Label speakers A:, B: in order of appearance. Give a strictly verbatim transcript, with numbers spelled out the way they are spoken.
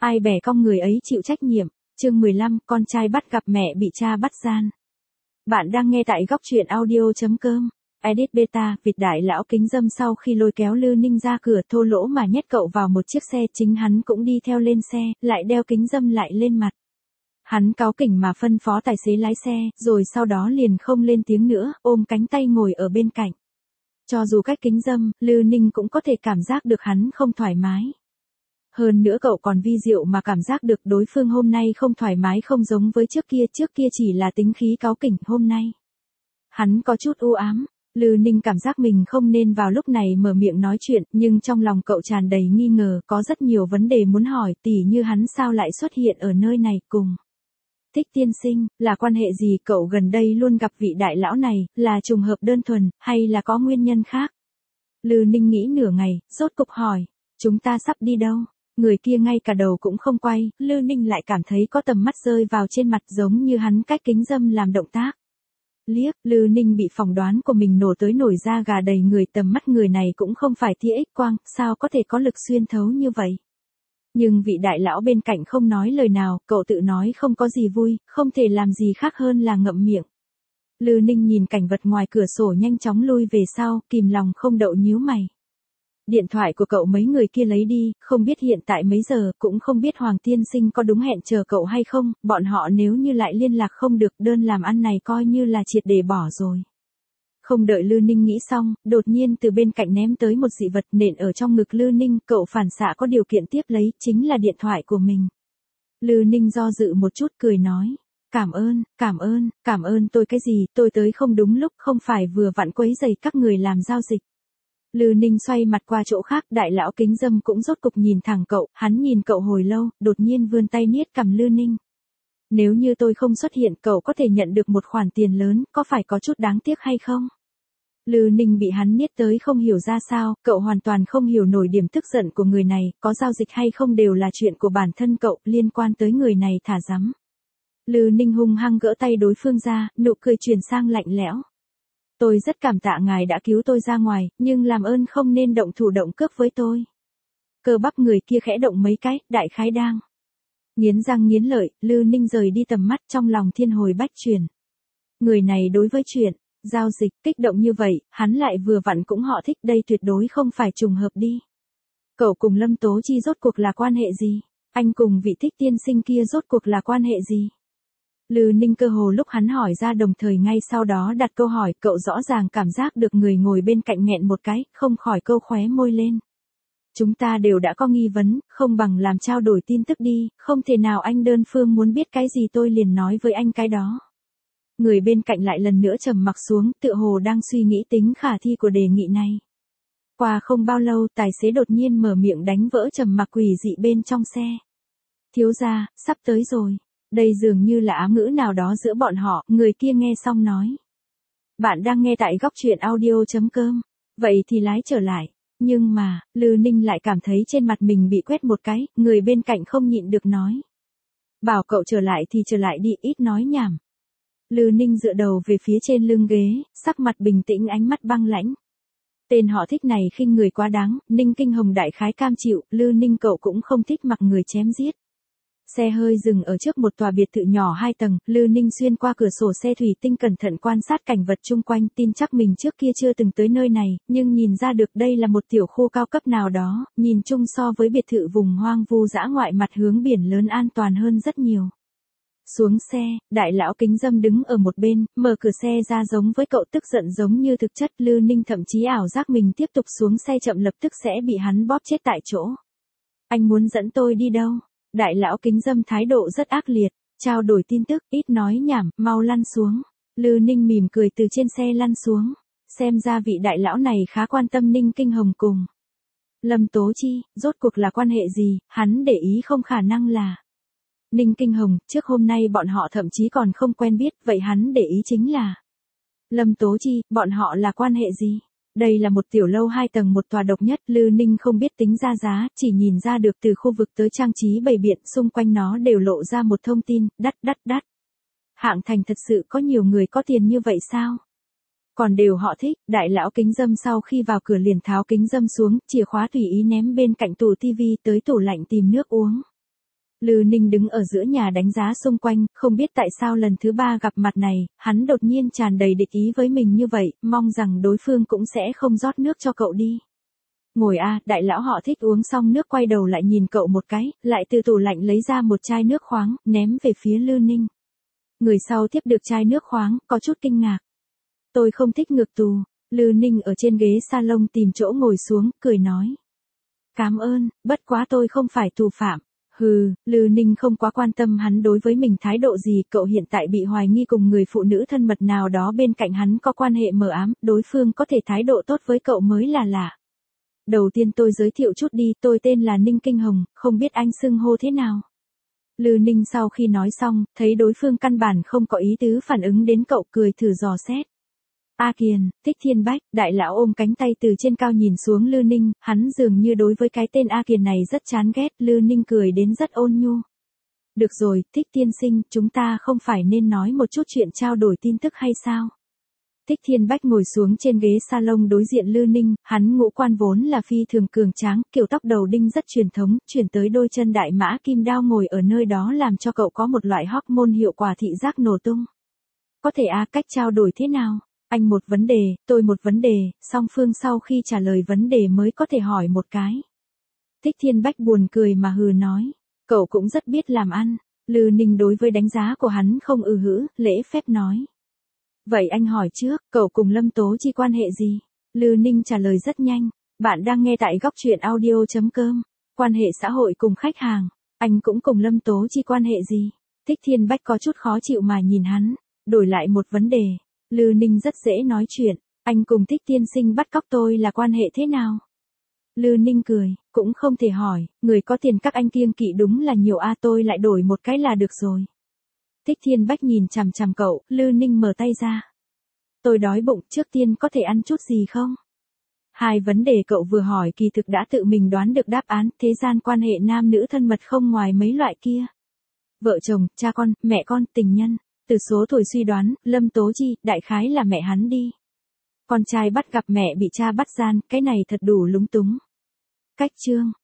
A: Ai bẻ cong người ấy chịu trách nhiệm. Chương mười lăm, con trai bắt gặp mẹ bị cha bắt gian. Bạn đang nghe tại góc truyện audio chấm com. Edit beta, vịt đại lão kính dâm sau khi lôi kéo Lư Ninh ra cửa thô lỗ mà nhét cậu vào một chiếc xe, chính hắn cũng đi theo lên xe, lại đeo kính dâm lại lên mặt. Hắn cáu kỉnh mà phân phó tài xế lái xe, rồi sau đó liền không lên tiếng nữa, ôm cánh tay ngồi ở bên cạnh. Cho dù cách kính dâm, Lư Ninh cũng có thể cảm giác được hắn không thoải mái. Hơn nữa cậu còn vi diệu mà cảm giác được đối phương hôm nay không thoải mái không giống với trước kia, trước kia chỉ là tính khí cáu kỉnh, hôm nay hắn có chút u ám. Lư Ninh cảm giác mình không nên vào lúc này mở miệng nói chuyện, nhưng trong lòng cậu tràn đầy nghi ngờ, có rất nhiều vấn đề muốn hỏi, tỉ như hắn sao lại xuất hiện ở nơi này cùng Thích tiên sinh, là quan hệ gì, cậu gần đây luôn gặp vị đại lão này, là trùng hợp đơn thuần, hay là có nguyên nhân khác? Lư Ninh nghĩ nửa ngày, rốt cục hỏi, chúng ta sắp đi đâu? Người kia ngay cả đầu cũng không quay, Lư Ninh lại cảm thấy có tầm mắt rơi vào trên mặt giống như hắn cách kính dâm làm động tác. Liếc, Lư Ninh bị phỏng đoán của mình nổ tới nổi da gà đầy người, tầm mắt người này cũng không phải tia X quang, sao có thể có lực xuyên thấu như vậy? Nhưng vị đại lão bên cạnh không nói lời nào, cậu tự nói không có gì vui, không thể làm gì khác hơn là ngậm miệng. Lư Ninh nhìn cảnh vật ngoài cửa sổ nhanh chóng lui về sau, kìm lòng không đậu nhíu mày. Điện thoại của cậu mấy người kia lấy đi, không biết hiện tại mấy giờ, cũng không biết Hoàng tiên sinh có đúng hẹn chờ cậu hay không, bọn họ nếu như lại liên lạc không được, đơn làm ăn này coi như là triệt để bỏ rồi. Không đợi Lư Ninh nghĩ xong, đột nhiên từ bên cạnh ném tới một dị vật nện ở trong ngực Lư Ninh, cậu phản xạ có điều kiện tiếp lấy, chính là điện thoại của mình. Lư Ninh do dự một chút cười nói, cảm ơn, cảm ơn, cảm ơn tôi cái gì, tôi tới không đúng lúc, không phải vừa vặn quấy rầy các người làm giao dịch. Lư Ninh xoay mặt qua chỗ khác, đại lão kính dâm cũng rốt cục nhìn thẳng cậu, hắn nhìn cậu hồi lâu, đột nhiên vươn tay niết cằm Lư Ninh. Nếu như tôi không xuất hiện, cậu có thể nhận được một khoản tiền lớn, có phải có chút đáng tiếc hay không? Lư Ninh bị hắn niết tới không hiểu ra sao, cậu hoàn toàn không hiểu nổi điểm tức giận của người này, có giao dịch hay không đều là chuyện của bản thân cậu, liên quan tới người này thả rắm. Lư Ninh hung hăng gỡ tay đối phương ra, nụ cười chuyển sang lạnh lẽo. Tôi rất cảm tạ ngài đã cứu tôi ra ngoài, nhưng làm ơn không nên động thủ động cước với tôi. Cơ bắp người kia khẽ động mấy cái, đại khái đang nghiến răng nghiến lợi, Lư Ninh rời đi tầm mắt, trong lòng thiên hồi bách chuyển. Người này đối với chuyện giao dịch kích động như vậy, hắn lại vừa vặn cũng họ Thích, đây tuyệt đối không phải trùng hợp đi. Cậu cùng Lâm Tố Chi rốt cuộc là quan hệ gì? Anh cùng vị Thích tiên sinh kia rốt cuộc là quan hệ gì? Lư Ninh cơ hồ lúc hắn hỏi ra đồng thời ngay sau đó đặt câu hỏi, cậu rõ ràng cảm giác được người ngồi bên cạnh nghẹn một cái, không khỏi câu khóe môi lên. Chúng ta đều đã có nghi vấn, không bằng làm trao đổi tin tức đi, không thể nào anh đơn phương muốn biết cái gì tôi liền nói với anh cái đó. Người bên cạnh lại lần nữa trầm mặc xuống, tựa hồ đang suy nghĩ tính khả thi của đề nghị này. Qua không bao lâu, tài xế đột nhiên mở miệng đánh vỡ trầm mặc quỷ dị bên trong xe. Thiếu gia, sắp tới rồi. Đây dường như là ám ngữ nào đó giữa bọn họ, người kia nghe xong nói. Bạn đang nghe tại góc truyện audio chấm com, vậy thì lái trở lại. Nhưng mà, Lư Ninh lại cảm thấy trên mặt mình bị quét một cái, người bên cạnh không nhịn được nói. Bảo cậu trở lại thì trở lại đi, ít nói nhảm. Lư Ninh dựa đầu về phía trên lưng ghế, sắc mặt bình tĩnh, ánh mắt băng lãnh. Tên họ Thích này khinh người quá đáng, Ninh Kinh Hồng đại khái cam chịu, Lư Ninh cậu cũng không thích mặc người chém giết. Xe hơi dừng ở trước một tòa biệt thự nhỏ hai tầng, Lư Ninh xuyên qua cửa sổ xe thủy tinh cẩn thận quan sát cảnh vật chung quanh, tin chắc mình trước kia chưa từng tới nơi này, nhưng nhìn ra được đây là một tiểu khu cao cấp nào đó, nhìn chung so với biệt thự vùng hoang vu dã ngoại mặt hướng biển lớn an toàn hơn rất nhiều. Xuống xe, đại lão kính dâm đứng ở một bên, mở cửa xe ra giống với cậu tức giận giống như thực chất, Lư Ninh thậm chí ảo giác mình tiếp tục xuống xe chậm lập tức sẽ bị hắn bóp chết tại chỗ. Anh muốn dẫn tôi đi đâu? Đại lão kính dâm thái độ rất ác liệt, trao đổi tin tức, ít nói nhảm, mau lăn xuống. Lư Ninh mỉm cười từ trên xe lăn xuống, xem ra vị đại lão này khá quan tâm Ninh Kinh Hồng cùng Lâm Tố Chi, rốt cuộc là quan hệ gì, hắn để ý không khả năng là Ninh Kinh Hồng, trước hôm nay bọn họ thậm chí còn không quen biết, vậy hắn để ý chính là Lâm Tố Chi, bọn họ là quan hệ gì? Đây là một tiểu lâu hai tầng một tòa độc nhất, Lư Ninh không biết tính ra giá, chỉ nhìn ra được từ khu vực tới trang trí bày biện, xung quanh nó đều lộ ra một thông tin, đắt đắt đắt. Hạng Thành thật sự có nhiều người có tiền như vậy sao? Còn đều họ Thích, đại lão kính dâm sau khi vào cửa liền tháo kính dâm xuống, chìa khóa tùy ý ném bên cạnh tủ tivi tới tủ lạnh tìm nước uống. Lư Ninh đứng ở giữa nhà đánh giá xung quanh, không biết tại sao lần thứ ba gặp mặt này, hắn đột nhiên tràn đầy địch ý với mình như vậy, mong rằng đối phương cũng sẽ không rót nước cho cậu đi. Ngồi a, đại lão họ Thích uống xong nước quay đầu lại nhìn cậu một cái, lại từ tủ lạnh lấy ra một chai nước khoáng, ném về phía Lư Ninh. Người sau tiếp được chai nước khoáng, có chút kinh ngạc. Tôi không thích ngược tù. Lư Ninh ở trên ghế salon tìm chỗ ngồi xuống, cười nói. Cảm ơn, bất quá tôi không phải tù phạm. Hừ, Lư Ninh không quá quan tâm hắn đối với mình thái độ gì, cậu hiện tại bị hoài nghi cùng người phụ nữ thân mật nào đó bên cạnh hắn có quan hệ mờ ám, đối phương có thể thái độ tốt với cậu mới là lạ. Đầu tiên tôi giới thiệu chút đi, tôi tên là Ninh Kinh Hồng, không biết anh xưng hô thế nào. Lư Ninh sau khi nói xong, thấy đối phương căn bản không có ý tứ phản ứng đến cậu, cười thử dò xét. A Kiền, Thích Thiên Bách, đại lão ôm cánh tay từ trên cao nhìn xuống Lư Ninh, hắn dường như đối với cái tên A Kiền này rất chán ghét, Lư Ninh cười đến rất ôn nhu. Được rồi, Thích tiên sinh, chúng ta không phải nên nói một chút chuyện trao đổi tin tức hay sao? Thích Thiên Bách ngồi xuống trên ghế salon đối diện Lư Ninh, hắn ngũ quan vốn là phi thường cường tráng, kiểu tóc đầu đinh rất truyền thống, chuyển tới đôi chân đại mã kim đao ngồi ở nơi đó làm cho cậu có một loại hormone hiệu quả thị giác nổ tung. Có thể à, cách trao đổi thế nào? Anh một vấn đề, tôi một vấn đề, song phương sau khi trả lời vấn đề mới có thể hỏi một cái. Thích Thiên Bách buồn cười mà hừ nói, cậu cũng rất biết làm ăn. Lư Ninh đối với đánh giá của hắn không ư hữ, lễ phép nói. Vậy anh hỏi trước, cậu cùng Lâm Tố Chi quan hệ gì? Lư Ninh trả lời rất nhanh, bạn đang nghe tại góc truyện audio chấm com, quan hệ xã hội cùng khách hàng, anh cũng cùng Lâm Tố Chi quan hệ gì? Thích Thiên Bách có chút khó chịu mà nhìn hắn, đổi lại một vấn đề. Lư Ninh rất dễ nói chuyện, anh cùng Thích tiên sinh bắt cóc tôi là quan hệ thế nào? Lư Ninh cười, cũng không thể hỏi, người có tiền các anh kiêng kỵ đúng là nhiều a, tôi lại đổi một cái là được rồi. Thích Thiên Bách nhìn chằm chằm cậu, Lư Ninh mở tay ra. Tôi đói bụng, trước tiên có thể ăn chút gì không? Hai vấn đề cậu vừa hỏi kỳ thực đã tự mình đoán được đáp án, thế gian quan hệ nam nữ thân mật không ngoài mấy loại kia. Vợ chồng, cha con, mẹ con, tình nhân. Từ số tuổi suy đoán, Lâm Tố Chi, đại khái là mẹ hắn đi. Con trai bắt gặp mẹ bị cha bắt gian, cái này thật đủ lúng túng. Cách chương.